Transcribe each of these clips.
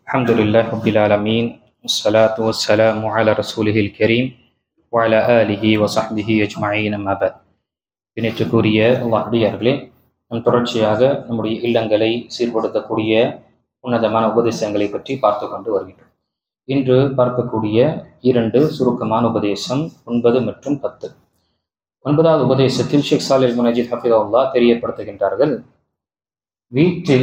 الحمد لله رب العالمين والصلاة والسلام على رسوله الكريم وعلى آله وصحبه أجمعين أما بعد. இணைத்துக்குரிய அல்லாஹ்வியர்களே, நம் தொடர்ச்சியாக நம்முடைய இல்லங்களை சீர்படுத்தக்கூடிய உன்னதமான உபதேசங்களை பற்றி பார்த்து கொண்டு வருகின்றோம். இன்று பார்க்கக்கூடிய இரண்டு சுருக்கமான உபதேசம் 9 மற்றும் 10. 9வது உபதேசத்தில் ஷேக் சாலிஹ் முனஜித் ஹஃபிதஹுல்லாஹ் தெரியப்படுத்துகின்றார்கள், வீட்டில்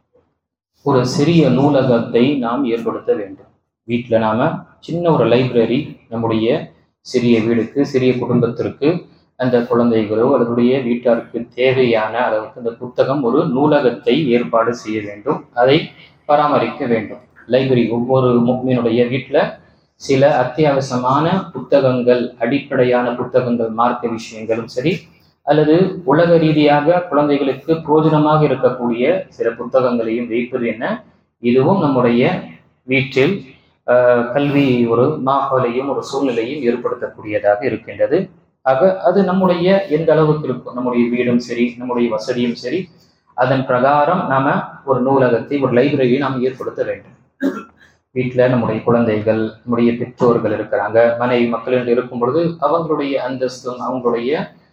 ஒரு சிறிய நூலகத்தை நாம் ஏற்படுத்த வேண்டும். வீட்டில் நாம சின்ன ஒரு லைப்ரரி, நம்முடைய சிறிய வீடுக்கு, சிறிய குடும்பத்திற்கு, அந்த குழந்தைகளோ அதனுடைய வீட்டாருக்கு தேவையான அளவுக்கு அந்த புத்தகம் ஒரு நூலகத்தை ஏற்பாடு செய்ய வேண்டும். அதை பராமரிக்க வேண்டும். லைப்ரரி, ஒவ்வொரு முஃமினுடைய வீட்டில் சில அத்தியாவசியமான புத்தகங்கள், அடிப்படையான புத்தகங்கள், மார்க்க விஷயங்களும் சரி, அல்லது உலக ரீதியாக குழந்தைகளுக்கு பிரயோஜனமாக இருக்கக்கூடிய சில புத்தகங்களையும் வைப்பது என்ன, இதுவும் நம்முடைய வீட்டில் கல்வி ஒரு மாஹோலையும் ஒரு சூழ்நிலையும் ஏற்படுத்தக்கூடியதாக இருக்கின்றது. ஆக அது நம்முடைய எந்த அளவுக்கு இருக்கும், நம்முடைய வீடும் சரி, நம்முடைய வசதியும் சரி, அதன் பிரகாரம் நாம ஒரு நூலகத்தை, ஒரு லைப்ரரியை நாம் ஏற்படுத்த வேண்டும். வீட்டில் நம்முடைய குழந்தைகள், நம்முடைய பெற்றோர்கள் இருக்கிறாங்க, மனைவி மக்கள் என்று இருக்கும் பொழுது அவங்களுடைய அந்தஸ்தும் அவங்களுடைய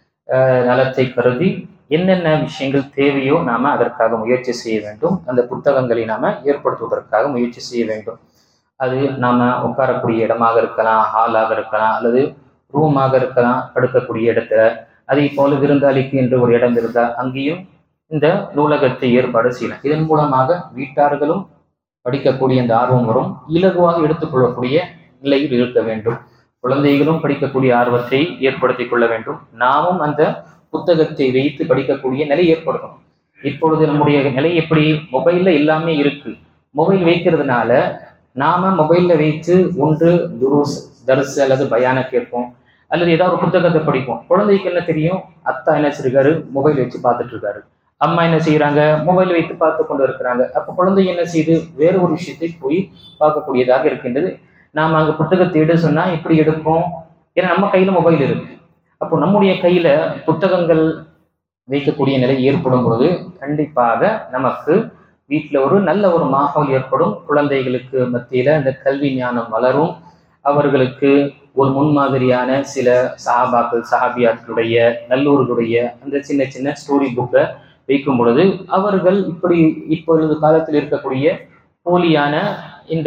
நலத்தை கருதி என்னென்ன விஷயங்கள் தேவையோ நாம அதற்காக முயற்சி செய்ய வேண்டும். அந்த புத்தகங்களை நாம ஏற்படுத்துவதற்காக முயற்சி செய்ய வேண்டும். அது நாம உட்காரக்கூடிய இடமாக இருக்கலாம், ஹாலாக இருக்கலாம், அல்லது ரூமாக இருக்கலாம், படுக்கக்கூடிய இடத்துல. அதே போல விருந்தாளிக்கு என்று ஒரு இடம் இருந்தால் அங்கேயும் இந்த நூலகத்தை ஏற்பாடு செய்யலாம். இதன் மூலமாக வீட்டார்களும் படிக்கக்கூடிய அந்த ஆர்வம் வரும், இலகுவாக எடுத்துக்கொள்ளக்கூடிய நிலையில் இருக்க வேண்டும். குழந்தைகளும் படிக்கக்கூடிய ஆர்வத்தை ஏற்படுத்திக் கொள்ள வேண்டும். நாமும் அந்த புத்தகத்தை வைத்து படிக்கக்கூடிய நிலை ஏற்படுத்தணும். இப்பொழுது நம்முடைய நிலை எப்படி, மொபைல்ல எல்லாமே இருக்கு. மொபைல் வைக்கிறதுனால நாம மொபைல்ல வைத்து ஒன்று தர்ஸ் அல்லது பயான கேட்போம், அல்லது ஏதாவது ஒரு புத்தகத்தை படிப்போம். குழந்தைக்கு என்ன தெரியும், அத்தா என்ன செய்றாரு, மொபைல் வச்சு பார்த்துட்டு இருக்காரு, அம்மா என்ன செய்யறாங்க, மொபைல் வைத்து பார்த்து கொண்டு இருக்கிறாங்க. அப்போ குழந்தை என்ன செய்யுது, வேற ஒரு விஷயத்தை போய் பார்க்கக்கூடியதாக இருக்கின்றது. நாம் அங்கே புத்தகத்தை எடு சொன்னா இப்படி எடுப்போம், ஏன்னா நம்ம கையில மொபைல் இருக்கு. அப்போ நம்முடைய கையில புத்தகங்கள் வைக்கக்கூடிய நிலை ஏற்படும் பொழுது கண்டிப்பாக நமக்கு வீட்டில் ஒரு நல்ல ஒரு மாஹோல் ஏற்படும். குழந்தைகளுக்கு மத்தியில அந்த கல்வி ஞானம் வளரும். அவர்களுக்கு ஒரு முன்மாதிரியான சில சஹாபாக்கள், சஹாபியாக்களுடைய, நல்லூர்களுடைய அந்த சின்ன சின்ன ஸ்டோரி புக்கை வைக்கும் பொழுது அவர்கள் இப்பொழுது காலத்தில் இருக்கக்கூடிய போலியான இந்த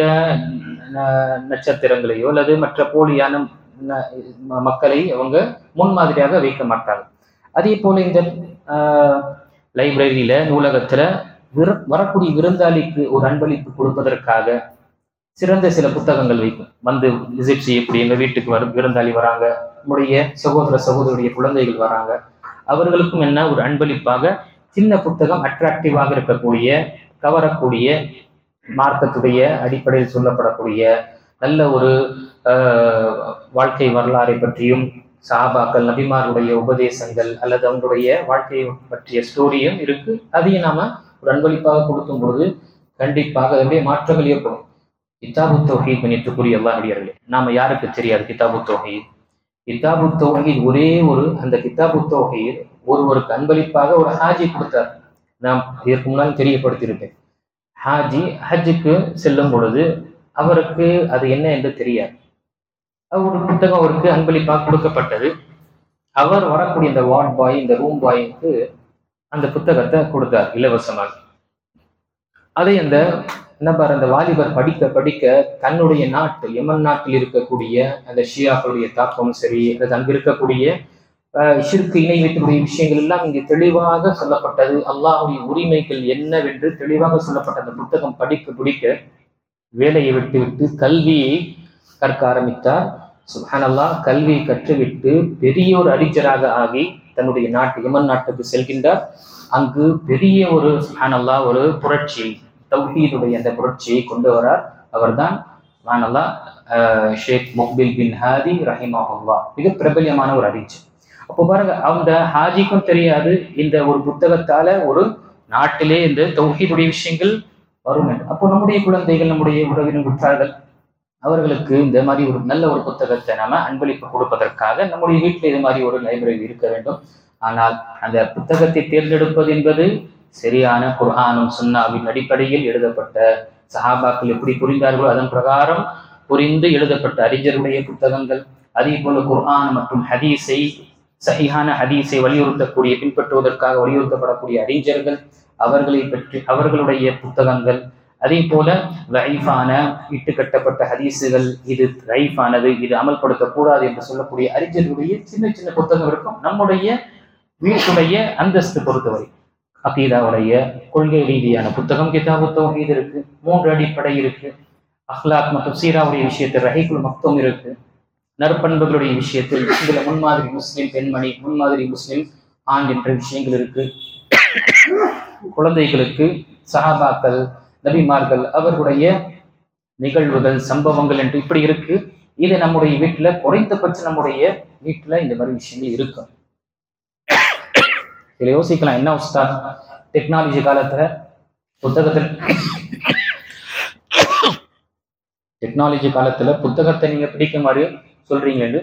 நட்சத்திரங்களையோ அல்லது மற்ற போலியான மக்களை அவங்க முன்மாதிரியாக வைக்க மாட்டாங்க. அதே போல இந்த லைப்ரரியில, நூலகத்துல வரக்கூடிய விருந்தாளிக்கு ஒரு அன்பளிப்பு கொடுப்பதற்காக சிறந்த சில புத்தகங்கள் வைக்கும். வந்து விசிட் செய்யக்கூடிய, எங்க வீட்டுக்கு விருந்தாளி வராங்க, நம்முடைய சகோதர சகோதரியுடைய குழந்தைகள் வராங்க, அவர்களுக்கும் என்ன ஒரு அன்பளிப்பாக சின்ன புத்தகம், அட்ராக்டிவாக இருக்கக்கூடிய, கவரக்கூடிய, மார்க்கத்துடைய அடிப்படையில் சொல்லப்படக்கூடிய நல்ல ஒரு வாழ்க்கை வரலாறை பற்றியும், சஹாபாக்கள், நபிமாருடைய உபதேசங்கள் அல்லது அவங்களுடைய வாழ்க்கையை பற்றிய ஸ்டோரியும் இருக்கு. அதையும் நாம ஒரு அன்பளிப்பாக கொடுக்கும் பொழுது கண்டிப்பாக அதனுடைய மாற்றங்கள் ஏற்படும். கிதாபு தௌஹீத் பண்ணிட்டுக்குரிய அல்லாஹ்வியர்களே, நாம யாருக்கு தெரியாது கிதாபு தௌஹீத்? கிதாபு தௌஹீத் ஒரே ஒரு அந்த கிதாபு தௌஹீத் ஒருவருக்கு அன்பளிப்பாக ஒரு ஹாஜி கொடுத்தார். நாம் இதற்கு முன்னால் தெரியப்படுத்தியிருப்பேன். ஹாஜி ஹஜ்ஜுக்கு செல்லும் பொழுது அவருக்கு அது என்ன என்று தெரியாது. ஒரு புத்தகம் அவருக்கு அன்பளிப்பாக கொடுக்கப்பட்டது. அவர் வரக்கூடிய இந்த வார்ட் பாய், இந்த ரூம் பாய்க்கு அந்த புத்தகத்தை கொடுத்தார் இலவசமாக. அதை அந்த நபர், அந்த வாலிபர் படிக்க படிக்க தன்னுடைய நாட்டு யமன் நாட்டில் இருக்கக்கூடிய அந்த ஷியாக்களுடைய தாக்கமும் சரி, அல்லது அங்கு இருக்கக்கூடிய ஷிர்க்கு, இணை வைக்கக்கூடிய விஷயங்கள் எல்லாம் இங்கே தெளிவாக சொல்லப்பட்டது. அல்லாஹ்வுடைய உரிமைகள் என்னவென்று தெளிவாக சொல்லப்பட்ட அந்த புத்தகம் படிக்க பிடிக்க வேலையை விட்டுவிட்டு கல்வியை கற்க ஆரம்பித்தார். சுப்ஹானல்லாஹ், கல்வியை கற்றுவிட்டு பெரிய ஒரு அறிஞராக ஆகி தன்னுடைய நாட்டு யமன் நாட்டுக்கு செல்கின்றார். அங்கு பெரிய ஒரு சுப்ஹானல்லாஹ் ஒரு புரட்சி, தௌஹீதுடைய அந்த புரட்சியை கொண்டு வரார். அவர்தான் சுப்ஹானல்லாஹ் ஷேக் முக்பில் பின் ஹாதி ரஹிமஹுல்லாஹ், மிக பிரபல்யமான ஒரு அறிஞர். அப்போ பாருங்க, அந்த ஹாஜிக்கும் தெரியாது இந்த ஒரு புத்தகத்தால ஒரு நாட்டிலே இந்த தௌஹீதுடைய விஷயங்கள் வரும் என்று. அப்போ நம்முடைய குழந்தைகள், நம்முடைய உறவினர் உற்றார்கள், அவர்களுக்கு இந்த மாதிரி ஒரு நல்ல ஒரு புத்தகத்தை நாம அன்பளிப்பு கொடுப்பதற்காக நம்முடைய வீட்டில் இது மாதிரி ஒரு லைப்ரரி இருக்க வேண்டும். ஆனால் அந்த புத்தகத்தை தேர்ந்தெடுப்பது என்பது சரியான குர்ஆனும் சுன்னாவின் அடிப்படையில் எழுதப்பட்ட சஹாபாக்கள் எப்படி புரிந்தார்களோ அதன் பிரகாரம் புரிந்து எழுதப்பட்ட அறிஞருடைய புத்தகங்கள், அதே போல குர்ஆன் மற்றும் ஹதீஸை, சஹீஹான ஹதீஸை வலியுறுத்தக்கூடிய, பின்பற்றுவதற்காக வலியுறுத்தப்படக்கூடிய அறிஞர்கள், அவர்களை பற்றி அவர்களுடைய புத்தகங்கள், அதே போல ரைஃபான இட்டு கட்டப்பட்ட ஹதீஸுகள், இது ரைஃபானது, இது அமல்படுத்தக்கூடாது என்று சொல்லக்கூடிய அறிஞர்களுடைய சின்ன சின்ன புத்தகம் இருக்கும். நம்முடைய வீட்டுடைய அந்தஸ்து பொறுத்தவரை அகீதாவுடைய கொள்கை ரீதியான புத்தகம் கிதாபு தௌஹீத் இருக்கு, 3 அடிப்படை இருக்கு, அஹ்லாக் மற்றும் சீராவுடைய விஷயத்தில் ரஹீகுல் மக்தூம் இருக்கு, நற்பண்புகளுடைய விஷயத்தில் இதுல முன்மாதிரி முஸ்லிம் பெண்மணி, முன்மாதிரி முஸ்லிம் ஆண் என்ற விஷயங்கள் இருக்கு. குழந்தைகளுக்கு சஹாபாக்கள், நபிமார்கள், அவர்களுடைய நிகழ்வுகள், சம்பவங்கள் என்று இப்படி இருக்கு. இது நம்முடைய வீட்டுல குறைந்தபட்சம் நம்முடைய வீட்டுல இந்த மாதிரி விஷயங்கள் இருக்கும். இதுல யோசிக்கலாம், என்ன உஸ்தாத் டெக்னாலஜி காலத்துல புத்தகத்தை நீங்க பிடிக்குமாறு சொல்றீங்கன்னு,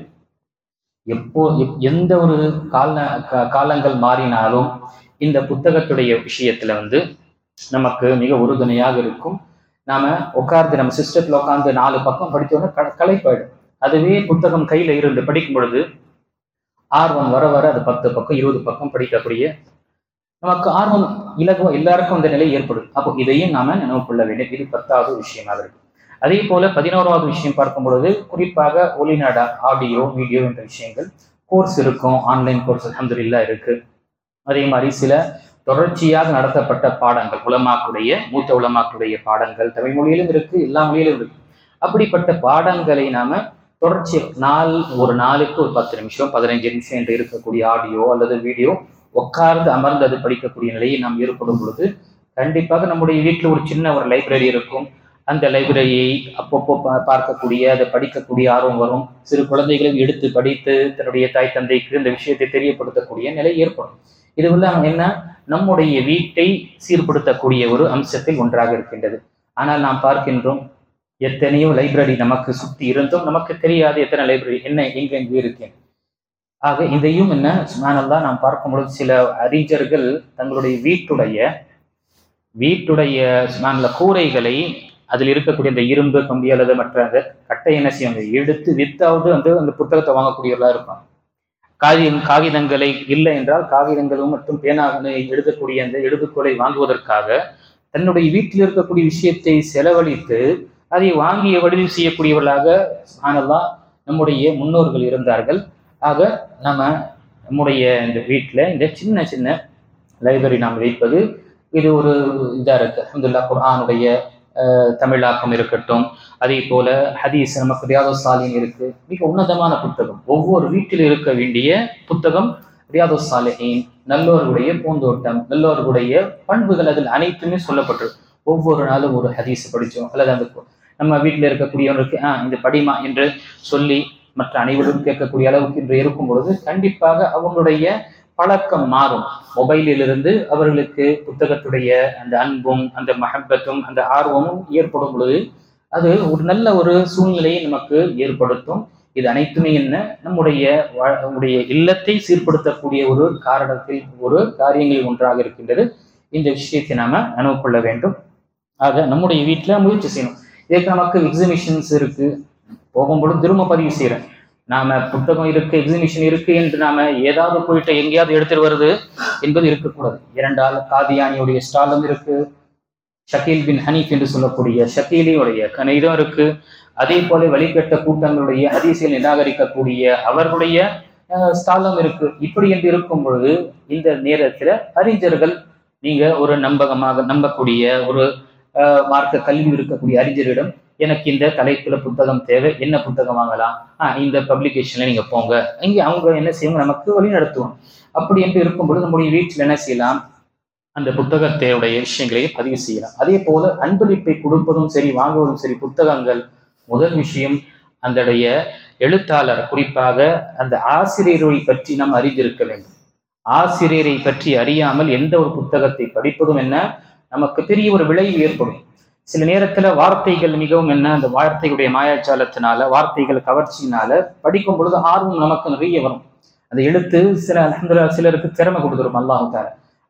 எந்த ஒரு காலங்கள் மாறினாலும் இந்த புத்தகத்துடைய விஷயத்துல நமக்கு மிக உறுதுணையாக இருக்கும். நாம உட்கார்ந்து நம்ம சிஸ்டத்துல உட்கார்ந்து 4 பக்கம் படித்தோன்னா களைப்பாயிடும். அதுவே புத்தகம் கையில இருந்து படிக்கும் பொழுது ஆர்வம் வர வர அது 10 பக்கம் 20 பக்கம் படிக்கக்கூடிய நமக்கு ஆர்வம் இலகுவா எல்லாருக்கும் அந்த நிலை ஏற்படும். அப்போ இதையும் நாம நினைவு கொள்ள வேண்டும். இது 10வது விஷயமாக இருக்கு. அதே போல 11வது விஷயம் பார்க்கும் பொழுது குறிப்பாக ஒளிநாடா ஆடியோ வீடியோ என்ற விஷயங்கள் கோர்ஸ் இருக்கும். ஆன்லைன் கோர்ஸ் அல்ஹம்துலில்லாஹ் இருக்கு. அதே மாதிரி சில தொடர்ச்சியாக நடத்தப்பட்ட பாடங்கள், மூத்த உலமாக்களுடைய பாடங்கள் தமிழ் மொழியிலும் இருக்கு, எல்லா மொழியிலும் இருக்கு. அப்படிப்பட்ட பாடங்களை நாம தொடர்ச்சி ஒரு நாளுக்கு ஒரு 10 நிமிஷம் 15 நிமிஷம் என்று இருக்கக்கூடிய ஆடியோ அல்லது வீடியோ உட்கார்ந்து அமர்ந்து அது படிக்கக்கூடிய நிலையை நாம் ஏற்படும் பொழுது கண்டிப்பாக நம்முடைய வீட்டில் ஒரு சின்ன ஒரு லைப்ரரி இருக்கும். அந்த லைப்ரரியை அப்பப்போ பார்க்கக்கூடிய, அதை படிக்கக்கூடிய ஆர்வம் வரும். சிறு குழந்தைகளையும் எடுத்து படித்து தன்னுடைய தாய் தந்தைக்கு இந்த விஷயத்தை தெரியப்படுத்தக்கூடிய நிலை ஏற்படும். இதுவெல்லாம் என்ன, நம்முடைய வீட்டை சீர்படுத்தக்கூடிய ஒரு அம்சத்தில் ஒன்றாக இருக்கின்றது. ஆனால் நாம் பார்க்கின்றோம் எத்தனையோ லைப்ரரி நமக்கு சுற்றி இருந்தும் நமக்கு தெரியாது எத்தனை லைப்ரரி என்ன எங்கெங்கே இருக்கேன். ஆக இதையும் என்ன சுப்ஹானல்லாஹ் நாம் பார்க்கும்பொழுது சில அறிஞர்கள் தங்களுடைய வீட்டுடைய சுப்ஹானல்லாஹ் கூரைகளை, அதில் இருக்கக்கூடிய அந்த இரும்பு கம்பி அல்லது மற்ற அந்த கட்டை என்ன செய்வாங்க, எடுத்து வித்தாவது அந்த புத்தகத்தை வாங்கக்கூடியவர்களா இருப்பாங்க. காகிதங்களை இல்லை என்றால் காகிதங்களும் மற்றும் பேனாக எழுதக்கூடிய அந்த எழுதுகோலை வாங்குவதற்காக தன்னுடைய வீட்டில் இருக்கக்கூடிய விஷயத்தை செலவழித்து அதை வாங்கிய வடிவு செய்யக்கூடியவர்களாக சுப்ஹானல்லாஹ் நம்முடைய முன்னோர்கள் இருந்தார்கள். ஆக நம்முடைய இந்த வீட்டில் இந்த சின்ன சின்ன லைப்ரரி நாம் வைப்பது இது ஒரு இதாக இருக்கு. அல்ஹம்துலில்லாஹ் குர்ஆனுடைய தமிழாக்கம் இருக்கட்டும், அதே போல ஹதீஸ் நமக்கு ரியாதுஸ் சாலிஹீன் இருக்கு, மிக உன்னதமான புத்தகம். ஒவ்வொரு வீட்டில் இருக்க வேண்டிய புத்தகம் ரியாதுஸ் சாலிஹீன், நல்லோர்களுடைய பூந்தோட்டம், நல்லோர்களுடைய பண்புகள் அதில் அனைத்துமே சொல்லப்பட்டிருக்கு. ஒவ்வொரு நாளும் ஒரு ஹதீஸ் படித்தோம் அல்லது அந்த நம்ம வீட்டில் இருக்கக்கூடியவர்களுக்கு இந்த படிமா என்று சொல்லி மற்ற அனைவரும் கேட்கக்கூடிய அளவுக்கு இன்று இருக்கும் பொழுது கண்டிப்பாக அவங்களுடைய பழக்கம் மாறும். மொபைலிலிருந்து அவர்களுக்கு புத்தகத்துடைய அந்த அன்பும் அந்த மஹப்பத்தும் அந்த ஆர்வமும் ஏற்படும் பொழுது அது ஒரு நல்ல ஒரு சூழ்நிலையை நமக்கு ஏற்படுத்தும். இது அனைத்துமே என்ன, நம்முடைய இல்லத்தை சீர்படுத்தக்கூடிய ஒரு காரியங்களில் ஒன்றாக இருக்கின்றது. இந்த விஷயத்தை நாம நினைவு கொள்ள வேண்டும். ஆக நம்முடைய வீட்டில் முயற்சி செய்யணும். இதுக்கு நமக்கு எக்ஸிபிஷன்ஸ் இருக்கு, போகும்பொழுது திரும்ப பதிவு செய்யறேன். நாம புத்தகம் இருக்கு, எக்ஸிபிஷன் இருக்கு என்று நாம ஏதாவது போயிட்டு எங்கேயாவது எடுத்துட்டு வருது என்பது இருக்கக்கூடாது. 2 காதியானியுடைய ஸ்டாலும் இருக்கு, ஷக்கீல் பின் ஹனீஃப் என்று சொல்லக்கூடிய ஷக்கீலியுடைய கணிதம் இருக்கு. அதே போல வழிகட்ட கூட்டங்களுடைய ஹதீஸில் நிராகரிக்கக்கூடிய அவர்களுடைய ஸ்டாலும் இருக்கு. இப்படி என்று இருக்கும் பொழுது இந்த நேரத்துல அறிஞர்கள், நீங்க ஒரு நம்பக்கூடிய ஒரு மார்க்க கல்வி இருக்கக்கூடிய அறிஞரிடம் எனக்கு இந்த தலைப்புல புத்தகம் தேவை, என்ன புத்தகம் வாங்கலாம், இந்த பப்ளிகேஷன்ல நீங்க போங்க, இங்கே அவங்க என்ன செய்வாங்க, நமக்கு வழி நடத்துவோம். அப்படி என்று இருக்கும்பொழுது நம்முடைய வீட்டில் என்ன செய்யலாம், அந்த புத்தகத்தையுடைய விஷயங்களை பதிவு செய்யலாம். அதே போல அன்பளிப்பை கொடுப்பதும் சரி வாங்குவதும் சரி, புத்தகங்கள் முதல் விஷயம் அந்த எழுத்தாளர், குறிப்பாக அந்த ஆசிரியரை பற்றி நாம் அறிந்திருக்க வேண்டும். ஆசிரியரை பற்றி அறியாமல் எந்த ஒரு புத்தகத்தை படிப்பதும் என்ன, நமக்கு பெரிய ஒரு விளைவு ஏற்படும். சில நேரத்துல வார்த்தைகள் மிகவும் அந்த வார்த்தைகளுடைய மாயாச்சாலத்தினால, வார்த்தைகள் கவர்ச்சியினால படிக்கும் பொழுது ஆர்வம் நமக்கு நிறைய வரும். அந்த எழுத்து சிலருக்கு திறமை கொடுத்துரும் அல்லாஹ் தஆலா.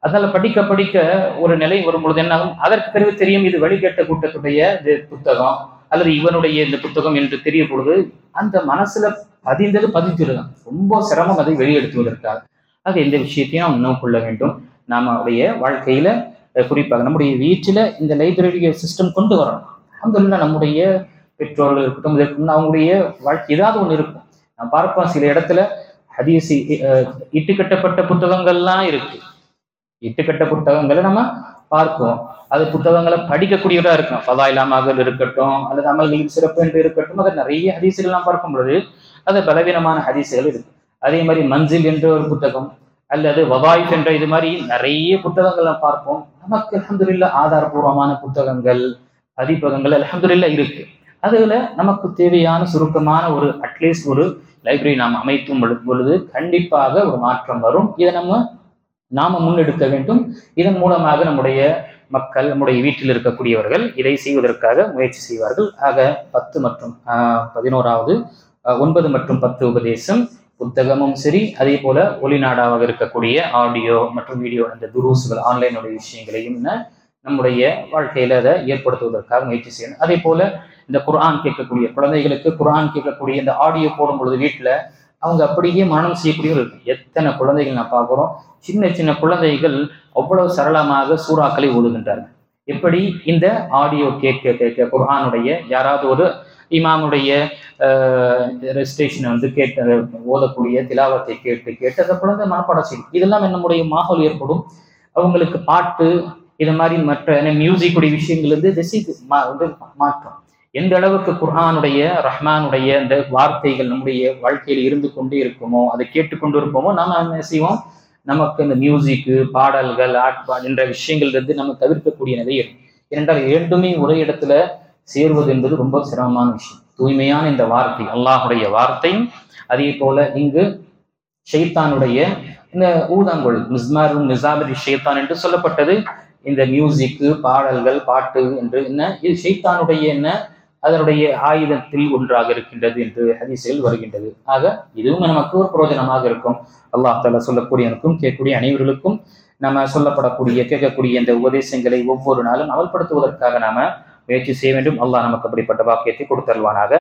அதனால படிக்க படிக்க ஒரு நிலை வரும்பொழுது என்னாகும், அதற்கு பிறகு தெரியும் இது வழிகட்ட கூட்டத்துடைய புத்தகம் அல்லது இவனுடைய இந்த புத்தகம் என்று தெரிய பொழுது அந்த மனசுல பதிஞ்சிருதான். ரொம்ப சிரமம் அதை வெளியெடுத்துவதற்காக. ஆக இந்த விஷயத்தையும் நாம் இன்னும் கொள்ள வேண்டும். நம்முடைய வாழ்க்கையில குறிப்பாக நம்முடைய வீட்டில இந்த லைப்ரரி சிஸ்டம் கொண்டு வரணும். அல்ஹம்துலில்லாஹ் நம்முடைய பெற்றோர்கள் இருக்கட்டும், அவங்களுடைய வாழ்க்கை ஏதாவது ஒண்ணு இருக்கும். நான் பார்ப்போம் சில இடத்துல ஹதீஸ் இட்டுக்கட்டப்பட்ட புத்தகங்கள்லாம் இருக்கு. இட்டுக்கட்ட புத்தகங்களை நம்ம பார்ப்போம். அது புத்தகங்களை படிக்கக்கூடியவரா இருக்கும். ஃபதாயில் அமல்கள் இருக்கட்டும் அல்லது அமல்களின் சிறப்பு என்று இருக்கட்டும், அது நிறைய ஹதீஸுகள் நாம் பார்க்கும் பொழுது அது பலவீனமான ஹதீஸுகள் இருக்கு. அதே மாதிரி மன்சில் என்ற ஒரு புத்தகம் அல்லது வதாயிஃப் என்ற இது மாதிரி நிறைய புத்தகங்கள் நாம் பார்ப்போம். நமக்கு அல்ஹம்துலில்லாஹ் ஆதாரபூர்வமான புத்தகங்கள் பதிப்பகங்கள் அல்ஹம்துலில்லாஹ் இருக்கு. அதுல நமக்கு தேவையான சுருக்கமான ஒரு அட்லீஸ்ட் ஒரு லைப்ரரி நாம் அமைத்தும் பொழுது கண்டிப்பாக ஒரு மாற்றம் வரும். இதை நாம முன்னெடுக்க வேண்டும். இதன் மூலமாக நம்முடைய மக்கள், நம்முடைய வீட்டில் இருக்கக்கூடியவர்கள் இதை செய்வதற்காக முயற்சி செய்வார்கள். ஆக 10 மற்றும் 11வது 9 மற்றும் 10 உபதேசம் புத்தகமும் சரி, அதே போல ஒளிநாடாவாக இருக்கக்கூடிய ஆடியோ மற்றும் வீடியோ அந்த துருசுகள் ஆன்லைனுடைய விஷயங்களையும் நம்முடைய வாழ்க்கையில அதை ஏற்படுத்துவதற்காக முயற்சி செய்யணும். அதே போல இந்த குர்ஆன் கேட்கக்கூடிய குழந்தைகளுக்கு குர்ஆன் கேட்கக்கூடிய இந்த ஆடியோ போடும் பொழுது வீட்டுல அவங்க அப்படியே மனம் செய்யக்கூடியவர்கள் இருக்கு. எத்தனை குழந்தைகள் நான் பார்க்கிறோம், சின்ன சின்ன குழந்தைகள் அவ்வளவு சரளமாக சூறாக்களை ஓதுகின்றார்கள். எப்படி இந்த ஆடியோ கேட்க குர்ஆனுடைய யாராவது ஒரு இமாமுடைய ரெஜிஸ்ட்ரேஷனை கேட்டு ஓதக்கூடிய திலாவத்தை கேட்டு அந்த குழந்தை மனப்பாடம் செய்யும். இதெல்லாம் நம்முடைய மாஹோல் ஏற்படும். அவங்களுக்கு பாட்டு இது மாதிரி மற்ற மியூசிக் உடைய விஷயங்கள் திசை மாற்றம். எந்த அளவுக்கு குர்ஆனுடைய ரஹ்மானுடைய அந்த வார்த்தைகள் நம்முடைய வாழ்க்கையில் இருந்து கொண்டே இருக்குமோ, அதை கேட்டுக்கொண்டு இருப்போமோ, நாம என்ன செய்வோம், நமக்கு இந்த மியூசிக்கு பாடல்கள் என்ற விஷயங்கள் நம்ம தவிர்க்கக்கூடிய நிலை இருக்கும். ஏனென்றால் இரண்டுமே ஒரே இடத்துல சேருவது என்பது ரொம்ப சிரமமான விஷயம். தூய்மையான இந்த வார்த்தை அல்லாஹுடைய வார்த்தையும், அதே போல இங்கு ஷைத்தானுடைய இந்த ஊதாங்கோல் மிஸ்மாரும் நிசாபரி ஷைத்தான் என்று சொல்லப்பட்டது. இந்த மியூசிக்கு பாடல்கள் பாட்டு என்று இது ஷைத்தானுடைய அதனுடைய ஆயுதத்தில் ஒன்றாக இருக்கின்றது என்று ஹதீஸில் வருகின்றது. ஆக இதுவும் நமக்கு ஒரு பிரயோஜனமாக இருக்கும். அல்லாஹ் தஆலா சொல்லக்கூடியவனுக்கும் கேட்கக்கூடிய அனைவர்களுக்கும் நம்ம கேட்கக்கூடிய இந்த உபதேசங்களை ஒவ்வொரு நாளும் அமல்படுத்துவதற்காக நாம முயற்சி செய்ய வேண்டும். அல்லாஹ் நமக்கு அப்படிப்பட்ட வாக்கியத்தை கொடுத்தருவானாக.